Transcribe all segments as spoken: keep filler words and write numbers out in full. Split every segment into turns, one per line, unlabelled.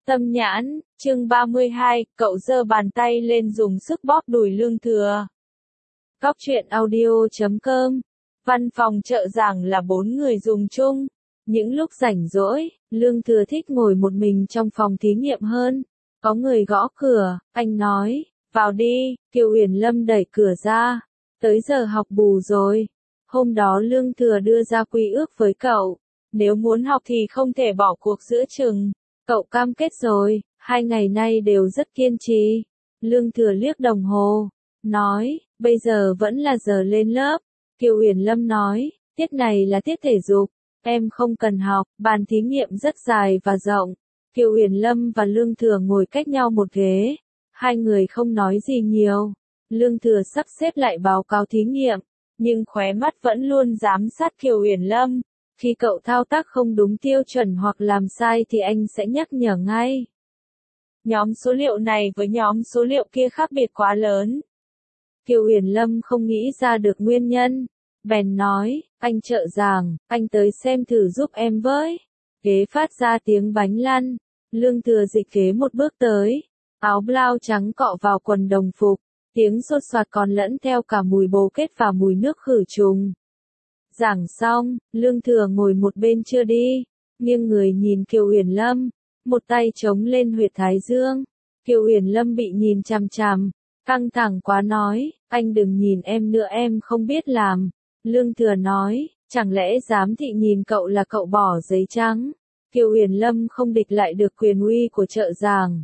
Tâm nhãn, chương ba mươi hai, cậu giơ bàn tay lên dùng sức bóp đùi Lương Thừa. Góc truyện audio chấm com. Văn phòng trợ giảng là bốn người dùng chung. Những lúc rảnh rỗi, Lương Thừa thích ngồi một mình trong phòng thí nghiệm hơn. Có người gõ cửa, anh nói, vào đi, Kiều Uyển Lâm đẩy cửa ra. Tới giờ học bù rồi. Hôm đó Lương Thừa đưa ra quy ước với cậu. Nếu muốn học thì không thể bỏ cuộc giữa chừng. Cậu cam kết rồi, hai ngày nay đều rất kiên trì. Lương Thừa liếc đồng hồ, nói, bây giờ vẫn là giờ lên lớp. Kiều Uyển Lâm nói, tiết này là tiết thể dục, em không cần học, bàn thí nghiệm rất dài và rộng. Kiều Uyển Lâm và Lương Thừa ngồi cách nhau một ghế, hai người không nói gì nhiều. Lương Thừa sắp xếp lại báo cáo thí nghiệm, nhưng khóe mắt vẫn luôn giám sát Kiều Uyển Lâm. Khi cậu thao tác không đúng tiêu chuẩn hoặc làm sai thì anh sẽ nhắc nhở ngay. Nhóm số liệu này với nhóm số liệu kia khác biệt quá lớn. Kiều Uyển Lâm không nghĩ ra được nguyên nhân. Bèn nói, anh trợ giảng, anh tới xem thử giúp em với. Ghế phát ra tiếng bánh lăn. Lương Thừa dịch ghế một bước tới. Áo blau trắng cọ vào quần đồng phục. Tiếng sột soạt còn lẫn theo cả mùi bồ kết và mùi nước khử trùng. Giảng xong, Lương Thừa ngồi một bên chưa đi, nghiêng người nhìn Kiều Uyển Lâm, một tay chống lên huyệt thái dương. Kiều Uyển Lâm bị nhìn chằm chằm, căng thẳng quá nói, anh đừng nhìn em nữa, em không biết làm. Lương Thừa nói, chẳng lẽ giám thị nhìn cậu là cậu bỏ giấy trắng. Kiều Uyển Lâm không địch lại được quyền uy của trợ giảng.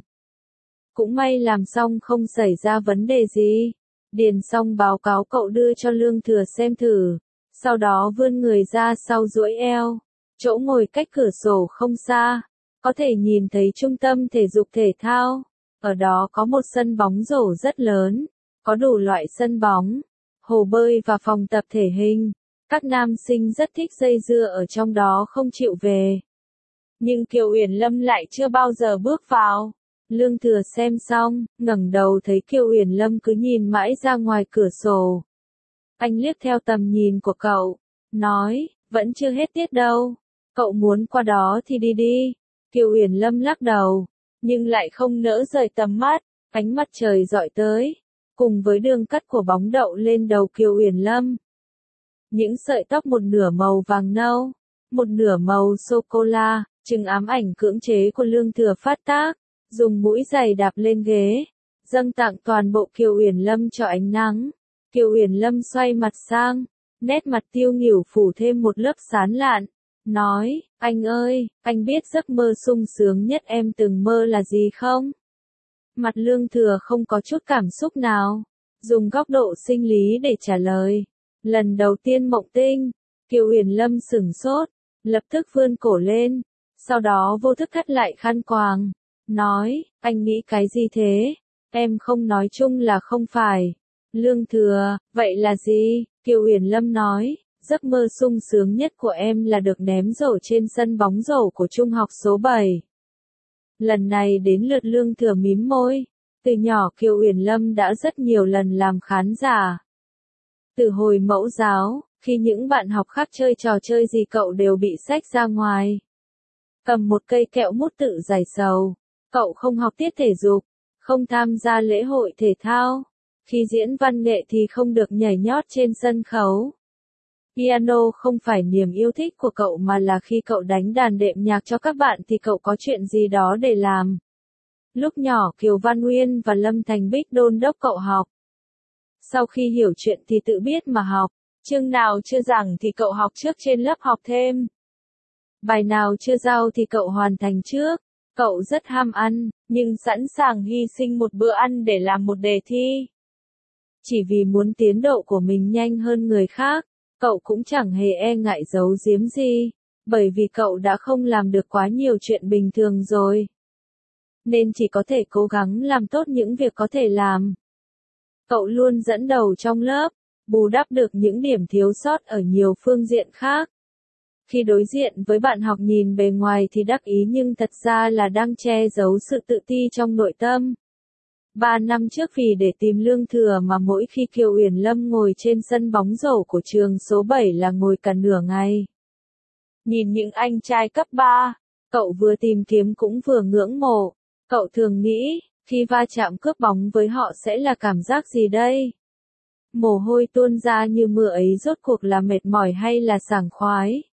Cũng may làm xong không xảy ra vấn đề gì. Điền xong báo cáo cậu đưa cho Lương Thừa xem thử. Sau đó vươn người ra sau duỗi eo. Chỗ ngồi cách cửa sổ không xa. Có thể nhìn thấy trung tâm thể dục thể thao. Ở đó có một sân bóng rổ rất lớn. Có đủ loại sân bóng, hồ bơi và phòng tập thể hình. Các nam sinh rất thích dây dưa ở trong đó không chịu về. Nhưng Kiều Uyển Lâm lại chưa bao giờ bước vào. Lương Thừa xem xong, ngẩng đầu thấy Kiều Uyển Lâm cứ nhìn mãi ra ngoài cửa sổ. Anh liếc theo tầm nhìn của cậu, nói, vẫn chưa hết tiết đâu. Cậu muốn qua đó thì đi đi. Kiều Uyển Lâm lắc đầu, nhưng lại không nỡ rời tầm mắt. Ánh mặt trời rọi tới, cùng với đường cắt của bóng đậu lên đầu Kiều Uyển Lâm. Những sợi tóc một nửa màu vàng nâu, một nửa màu sô-cô-la, trừng ám ảnh cưỡng chế của Lương Thừa phát tác, dùng mũi giày đạp lên ghế, dâng tặng toàn bộ Kiều Uyển Lâm cho ánh nắng. Kiều Uyển Lâm xoay mặt sang, nét mặt tiêu nghỉu phủ thêm một lớp sán lạn, nói, anh ơi, anh biết giấc mơ sung sướng nhất em từng mơ là gì không? Mặt Lương Thừa không có chút cảm xúc nào, dùng góc độ sinh lý để trả lời. Lần đầu tiên mộng tinh, Kiều Uyển Lâm sửng sốt, lập tức vươn cổ lên, sau đó vô thức thắt lại khăn quàng, nói, anh nghĩ cái gì thế? Em không nói chung là không phải. Lương Thừa, vậy là gì? Kiều Uyển Lâm nói, giấc mơ sung sướng nhất của em là được ném rổ trên sân bóng rổ của trung học số bảy. Lần này đến lượt Lương Thừa mím môi. Từ nhỏ Kiều Uyển Lâm đã rất nhiều lần làm khán giả. Từ hồi mẫu giáo, khi những bạn học khác chơi trò chơi gì cậu đều bị xách ra ngoài. Cầm một cây kẹo mút tự giải sầu. Cậu không học tiết thể dục, không tham gia lễ hội thể thao. Khi diễn văn nghệ thì không được nhảy nhót trên sân khấu. Piano không phải niềm yêu thích của cậu mà là khi cậu đánh đàn đệm nhạc cho các bạn thì cậu có chuyện gì đó để làm. Lúc nhỏ Kiều Văn Uyên và Lâm Thành Bích đôn đốc cậu học. Sau khi hiểu chuyện thì tự biết mà học. Chương nào chưa giảng thì cậu học trước trên lớp học thêm. Bài nào chưa giao thì cậu hoàn thành trước. Cậu rất ham ăn, nhưng sẵn sàng hy sinh một bữa ăn để làm một đề thi. Chỉ vì muốn tiến độ của mình nhanh hơn người khác, cậu cũng chẳng hề e ngại giấu giếm gì, bởi vì cậu đã không làm được quá nhiều chuyện bình thường rồi. Nên chỉ có thể cố gắng làm tốt những việc có thể làm. Cậu luôn dẫn đầu trong lớp, bù đắp được những điểm thiếu sót ở nhiều phương diện khác. Khi đối diện với bạn học nhìn bề ngoài thì đắc ý nhưng thật ra là đang che giấu sự tự ti trong nội tâm. Ba năm trước vì để tìm Lương Thừa mà mỗi khi Kiều Uyển Lâm ngồi trên sân bóng rổ của trường số bảy là ngồi cả nửa ngày. Nhìn những anh trai cấp ba, Cậu vừa tìm kiếm cũng vừa ngưỡng mộ. Cậu thường nghĩ, khi va chạm cướp bóng với họ sẽ là cảm giác gì đây? Mồ hôi tuôn ra như mưa ấy rốt cuộc là mệt mỏi hay là sảng khoái?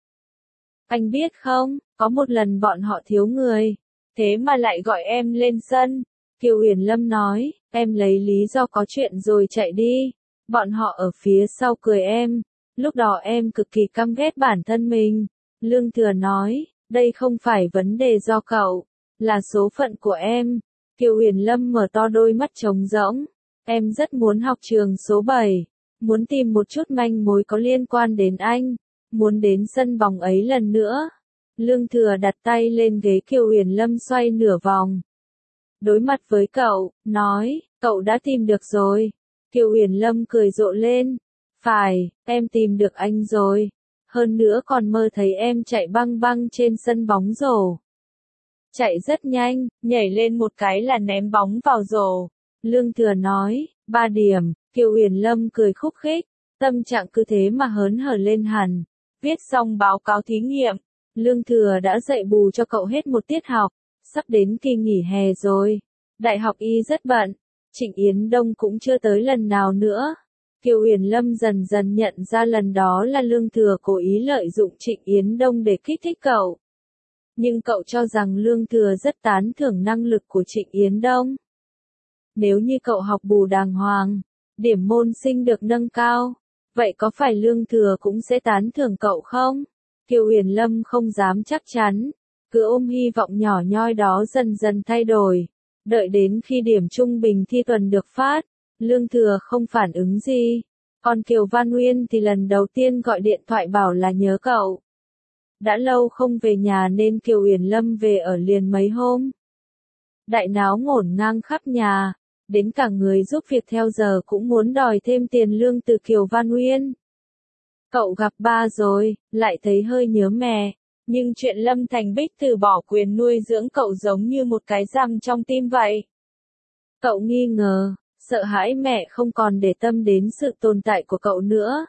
Anh biết không, có một lần bọn họ thiếu người, thế mà lại gọi em lên sân. Kiều Uyển Lâm nói, em lấy lý do có chuyện rồi chạy đi. Bọn họ ở phía sau cười em. Lúc đó em cực kỳ căm ghét bản thân mình. Lương Thừa nói, đây không phải vấn đề do cậu, là số phận của em. Kiều Uyển Lâm mở to đôi mắt trống rỗng. Em rất muốn học trường số bảy, muốn tìm một chút manh mối có liên quan đến anh, muốn đến sân bóng ấy lần nữa. Lương Thừa đặt tay lên ghế Kiều Uyển Lâm xoay nửa vòng. Đối mặt với cậu, nói, cậu đã tìm được rồi. Kiều Uyển Lâm cười rộ lên. Phải, em tìm được anh rồi. Hơn nữa còn mơ thấy em chạy băng băng trên sân bóng rổ. Chạy rất nhanh, nhảy lên một cái là ném bóng vào rổ. Lương Thừa nói, ba điểm. Kiều Uyển Lâm cười khúc khích, tâm trạng cứ thế mà hớn hở lên hẳn. Viết xong báo cáo thí nghiệm, Lương Thừa đã dạy bù cho cậu hết một tiết học. Sắp đến kỳ nghỉ hè rồi. Đại học Y rất bận. Trịnh Yến Đông cũng chưa tới lần nào nữa. Kiều Uyển Lâm dần dần nhận ra lần đó là Lương Thừa cố ý lợi dụng Trịnh Yến Đông để kích thích cậu. Nhưng cậu cho rằng Lương Thừa rất tán thưởng năng lực của Trịnh Yến Đông. Nếu như cậu học bù đàng hoàng, điểm môn sinh được nâng cao, vậy có phải Lương Thừa cũng sẽ tán thưởng cậu không? Kiều Uyển Lâm không dám chắc chắn, cứ ôm hy vọng nhỏ nhoi đó dần dần thay đổi. Đợi đến khi điểm trung bình thi tuần được phát, Lương Thừa không phản ứng gì. Còn Kiều Văn Uyên thì lần đầu tiên gọi điện thoại bảo là nhớ cậu. Đã lâu không về nhà nên Kiều Uyển Lâm về ở liền mấy hôm. Đại náo ngổn ngang khắp nhà, đến cả người giúp việc theo giờ cũng muốn đòi thêm tiền lương từ Kiều Văn Uyên. Cậu gặp ba rồi, lại thấy hơi nhớ mẹ. Nhưng chuyện Lâm Thành Bích từ bỏ quyền nuôi dưỡng cậu giống như một cái răng trong tim vậy. Cậu nghi ngờ, sợ hãi mẹ không còn để tâm đến sự tồn tại của cậu nữa.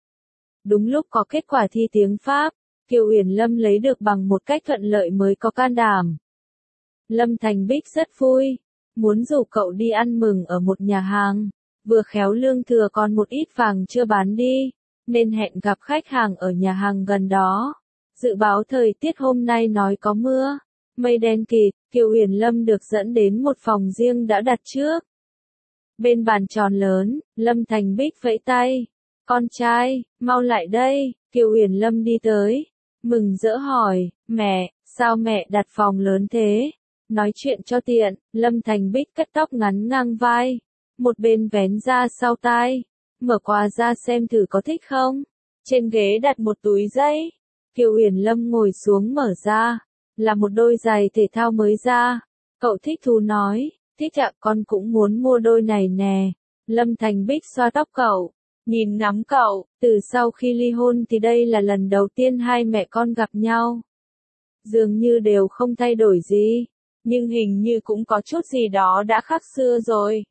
Đúng lúc có kết quả thi tiếng Pháp, Kiều Uyển Lâm lấy được bằng một cách thuận lợi mới có can đảm. Lâm Thành Bích rất vui, muốn rủ cậu đi ăn mừng ở một nhà hàng. Vừa khéo Lương Thừa còn một ít vàng chưa bán đi, nên hẹn gặp khách hàng ở nhà hàng gần đó. Dự báo thời tiết hôm nay nói có mưa, mây đen kịt. Kiều Uyển Lâm được dẫn đến một phòng riêng đã đặt trước. Bên bàn tròn lớn, Lâm Thành Bích vẫy tay. Con trai, mau lại đây. Kiều Uyển Lâm đi tới, mừng rỡ hỏi, mẹ, sao mẹ đặt phòng lớn thế? Nói chuyện cho tiện, Lâm Thành Bích cắt tóc ngắn ngang vai, một bên vén ra sau tai, mở quà ra xem thử có thích không. Trên ghế đặt một túi giấy. Kiều Uyển Lâm ngồi xuống mở ra, là một đôi giày thể thao mới ra. Cậu thích thú nói, thích ạ, con cũng muốn mua đôi này nè. Lâm Thành Bích xoa tóc cậu, nhìn ngắm cậu, từ sau khi ly hôn thì đây là lần đầu tiên hai mẹ con gặp nhau. Dường như đều không thay đổi gì, nhưng hình như cũng có chút gì đó đã khác xưa rồi.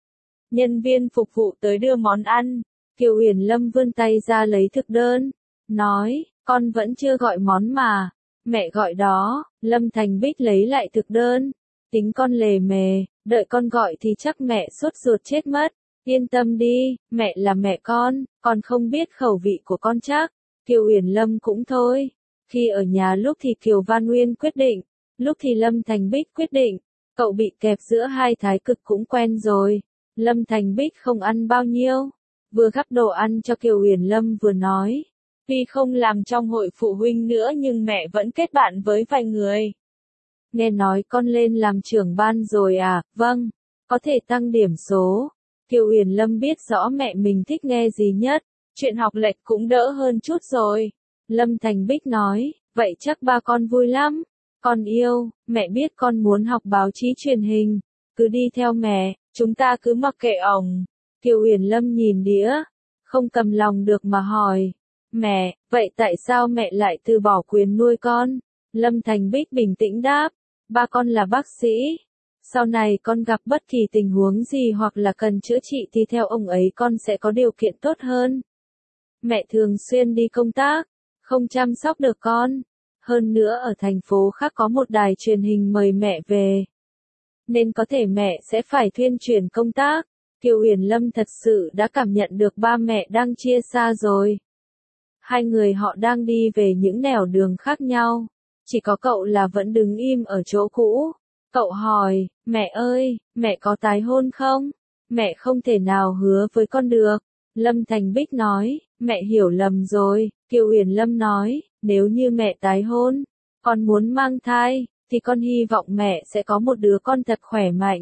Nhân viên phục vụ tới đưa món ăn, Kiều Uyển Lâm vươn tay ra lấy thực đơn, nói, con vẫn chưa gọi món mà, mẹ gọi đó. Lâm Thành Bích lấy lại thực đơn, tính con lề mề, đợi con gọi thì chắc mẹ sốt ruột chết mất. Yên tâm đi, mẹ là mẹ con, con không biết khẩu vị của con chắc. Kiều Uyển Lâm cũng thôi. Khi ở nhà lúc thì Kiều Văn Uyên quyết định, lúc thì Lâm Thành Bích quyết định. Cậu bị kẹp giữa hai thái cực cũng quen rồi. Lâm Thành Bích không ăn bao nhiêu, vừa gắp đồ ăn cho Kiều Uyển Lâm vừa nói, tuy không làm trong hội phụ huynh nữa nhưng mẹ vẫn kết bạn với vài người. Nghe nói con lên làm trưởng ban rồi à? Vâng, có thể tăng điểm số. Kiều Uyển Lâm biết rõ mẹ mình thích nghe gì nhất, chuyện học lệch cũng đỡ hơn chút rồi. Lâm Thành Bích nói, vậy chắc ba con vui lắm. Con yêu, mẹ biết con muốn học báo chí truyền hình, cứ đi theo mẹ, chúng ta cứ mặc kệ ổng. Kiều Uyển Lâm nhìn đĩa, không cầm lòng được mà hỏi, mẹ, vậy tại sao mẹ lại từ bỏ quyền nuôi con? Lâm Thành Bích bình tĩnh đáp, ba con là bác sĩ. Sau này con gặp bất kỳ tình huống gì hoặc là cần chữa trị thì theo ông ấy con sẽ có điều kiện tốt hơn. Mẹ thường xuyên đi công tác, không chăm sóc được con. Hơn nữa ở thành phố khác có một đài truyền hình mời mẹ về. Nên có thể mẹ sẽ phải thuyên chuyển công tác. Kiều Uyển Lâm thật sự đã cảm nhận được ba mẹ đang chia xa rồi. Hai người họ đang đi về những nẻo đường khác nhau. Chỉ có cậu là vẫn đứng im ở chỗ cũ. Cậu hỏi, mẹ ơi, mẹ có tái hôn không? Mẹ không thể nào hứa với con được. Lâm Thành Bích nói, mẹ hiểu lầm rồi. Kiều Uyển Lâm nói, nếu như mẹ tái hôn, con muốn mang thai, thì con hy vọng mẹ sẽ có một đứa con thật khỏe mạnh.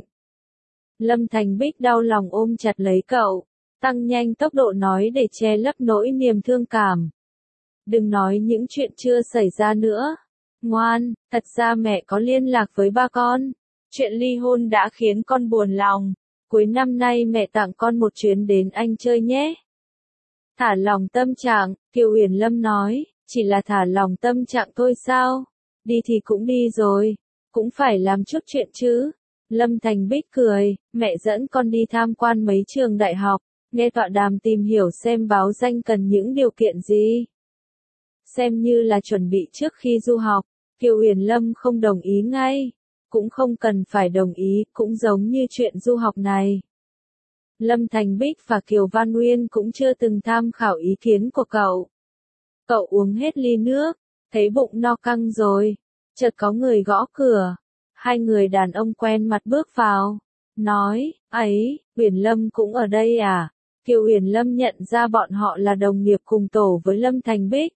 Lâm Thành Bích đau lòng ôm chặt lấy cậu, tăng nhanh tốc độ nói để che lấp nỗi niềm thương cảm. Đừng nói những chuyện chưa xảy ra nữa. Ngoan, thật ra mẹ có liên lạc với ba con. Chuyện ly hôn đã khiến con buồn lòng. Cuối năm nay mẹ tặng con một chuyến đến Anh chơi nhé. Thả lòng tâm trạng, Kiều Uyển Lâm nói, chỉ là thả lòng tâm trạng thôi sao? Đi thì cũng đi rồi, cũng phải làm chút chuyện chứ. Lâm Thành Bích cười, mẹ dẫn con đi tham quan mấy trường đại học, nghe tọa đàm tìm hiểu xem báo danh cần những điều kiện gì. Xem như là chuẩn bị trước khi du học. Kiều Uyển Lâm không đồng ý ngay, cũng không cần phải đồng ý, cũng giống như chuyện du học này. Lâm Thành Bích và Kiều Văn Nguyên cũng chưa từng tham khảo ý kiến của cậu. Cậu uống hết ly nước, thấy bụng no căng rồi, chợt có người gõ cửa. Hai người đàn ông quen mặt bước vào, nói, ấy, Uyển Lâm cũng ở đây à? Kiều Uyển Lâm nhận ra bọn họ là đồng nghiệp cùng tổ với Lâm Thành Bích.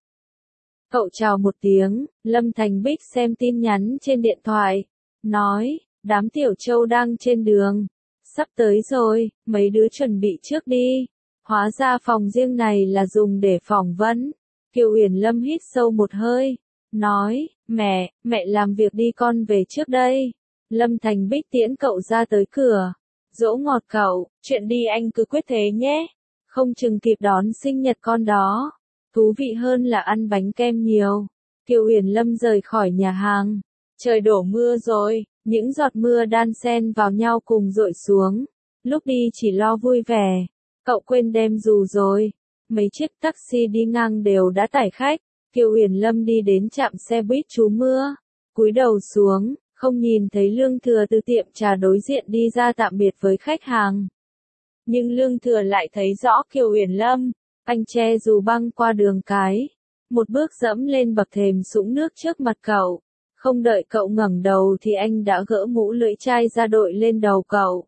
Cậu chào một tiếng, Lâm Thành Bích xem tin nhắn trên điện thoại, nói, đám Tiểu Châu đang trên đường, sắp tới rồi, mấy đứa chuẩn bị trước đi. Hóa ra phòng riêng này là dùng để phỏng vấn. Kiều Uyển Lâm hít sâu một hơi, nói, mẹ, mẹ làm việc đi con về trước đây. Lâm Thành Bích tiễn cậu ra tới cửa, dỗ ngọt cậu, chuyện đi anh cứ quyết thế nhé, không chừng kịp đón sinh nhật con đó. Thú vị hơn là ăn bánh kem nhiều. Kiều Uyển Lâm rời khỏi nhà hàng. Trời đổ mưa rồi, những giọt mưa đan xen vào nhau cùng dội xuống. Lúc đi chỉ lo vui vẻ. Cậu quên đem dù rồi. Mấy chiếc taxi đi ngang đều đã tải khách. Kiều Uyển Lâm đi đến trạm xe buýt trú mưa. Cúi đầu xuống, không nhìn thấy Lương Thừa từ tiệm trà đối diện đi ra tạm biệt với khách hàng. Nhưng Lương Thừa lại thấy rõ Kiều Uyển Lâm. Anh che dù băng qua đường cái, một bước dẫm lên bậc thềm sũng nước trước mặt cậu. Không đợi cậu ngẩng đầu thì anh đã gỡ mũ lưỡi chai ra đội lên đầu cậu.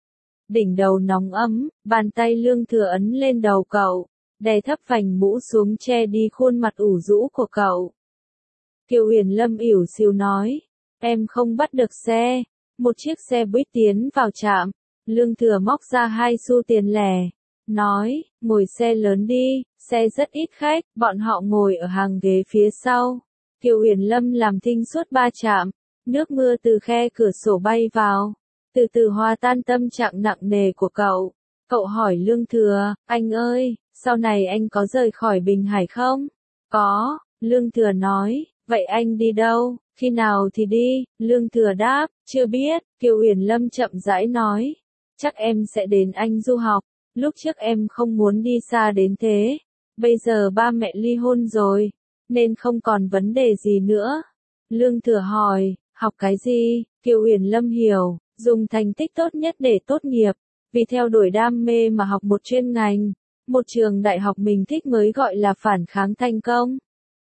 Đỉnh đầu nóng ấm, bàn tay Lương Thừa ấn lên đầu cậu, đè thấp vành mũ xuống che đi khuôn mặt ủ rũ của cậu. Kiều Uyển Lâm ỉu xìu nói, em không bắt được xe. Một chiếc xe buýt tiến vào trạm, Lương Thừa móc ra hai xu tiền lẻ. Nói, ngồi xe lớn đi, xe rất ít khách, bọn họ ngồi ở hàng ghế phía sau. Kiều Uyển Lâm làm thinh suốt ba trạm, nước mưa từ khe cửa sổ bay vào, từ từ hòa tan tâm trạng nặng nề của cậu. Cậu hỏi Lương Thừa, anh ơi, sau này anh có rời khỏi Bình Hải không? Có, Lương Thừa nói, vậy anh đi đâu, khi nào thì đi? Lương Thừa đáp, chưa biết. Kiều Uyển Lâm chậm rãi nói, chắc em sẽ đến Anh du học. Lúc trước em không muốn đi xa đến thế. Bây giờ ba mẹ ly hôn rồi, nên không còn vấn đề gì nữa. Lương Thừa hỏi, học cái gì? Kiều Uyển Lâm hiểu, dùng thành tích tốt nhất để tốt nghiệp. Vì theo đuổi đam mê mà học một chuyên ngành, một trường đại học mình thích mới gọi là phản kháng thành công.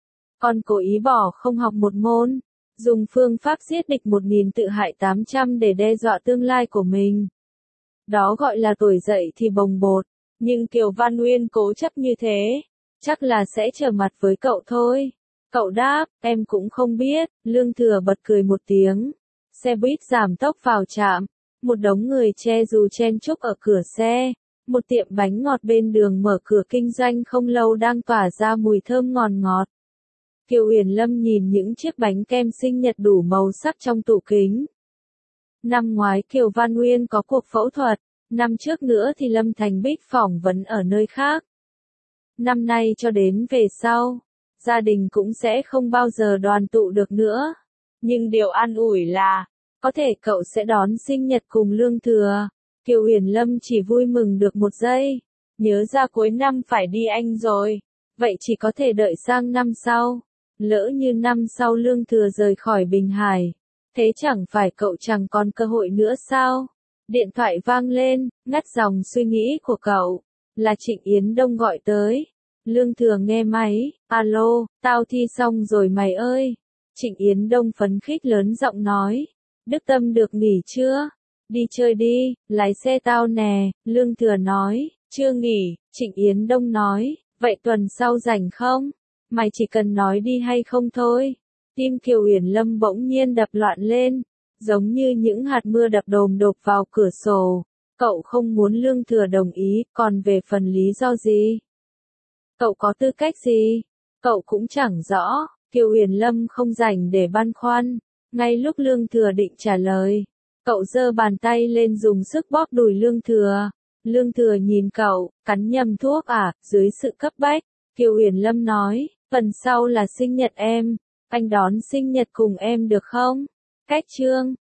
Con cố ý bỏ không học một môn, dùng phương pháp giết địch một nghìn tự hại tám trăm để đe dọa tương lai của mình. Đó gọi là tuổi dậy thì bồng bột, nhưng Kiều Văn Nguyên cố chấp như thế, chắc là sẽ trở mặt với cậu thôi. Cậu đáp, em cũng không biết. Lương Thừa bật cười một tiếng. Xe buýt giảm tốc vào trạm, một đống người che dù chen chúc ở cửa xe. Một tiệm bánh ngọt bên đường mở cửa kinh doanh không lâu đang tỏa ra mùi thơm ngọt ngọt. Kiều Uyển Lâm nhìn những chiếc bánh kem sinh nhật đủ màu sắc trong tủ kính. Năm ngoái Kiều Văn Nguyên có cuộc phẫu thuật, năm trước nữa thì Lâm Thành Bích phỏng vấn ở nơi khác. Năm nay cho đến về sau, gia đình cũng sẽ không bao giờ đoàn tụ được nữa. Nhưng điều an ủi là, có thể cậu sẽ đón sinh nhật cùng Lương Thừa. Kiều Uyển Lâm chỉ vui mừng được một giây, nhớ ra cuối năm phải đi Anh rồi, vậy chỉ có thể đợi sang năm sau. Lỡ như năm sau Lương Thừa rời khỏi Bình Hải, thế chẳng phải cậu chẳng còn cơ hội nữa sao? Điện thoại vang lên, ngắt dòng suy nghĩ của cậu. Là Trịnh Yến Đông gọi tới. Lương Thừa nghe máy, alo, tao thi xong rồi mày ơi. Trịnh Yến Đông phấn khích lớn giọng nói. Đức Tâm được nghỉ chưa? Đi chơi đi, lái xe tao nè, Lương Thừa nói. Chưa nghỉ, Trịnh Yến Đông nói. Vậy tuần sau rảnh không? Mày chỉ cần nói đi hay không thôi. Tim Kiều Uyển Lâm bỗng nhiên đập loạn lên, giống như những hạt mưa đập đồm đột vào cửa sổ. Cậu không muốn Lương Thừa đồng ý, còn về phần lý do gì? Cậu có tư cách gì? Cậu cũng chẳng rõ. Kiều Uyển Lâm không rảnh để băn khoăn. Ngay lúc Lương Thừa định trả lời, cậu giơ bàn tay lên dùng sức bóp đùi Lương Thừa. Lương Thừa nhìn cậu, cắn nhầm thuốc à, dưới sự cấp bách. Kiều Uyển Lâm nói, phần sau là sinh nhật em, anh đón sinh nhật cùng em được không? Cách chương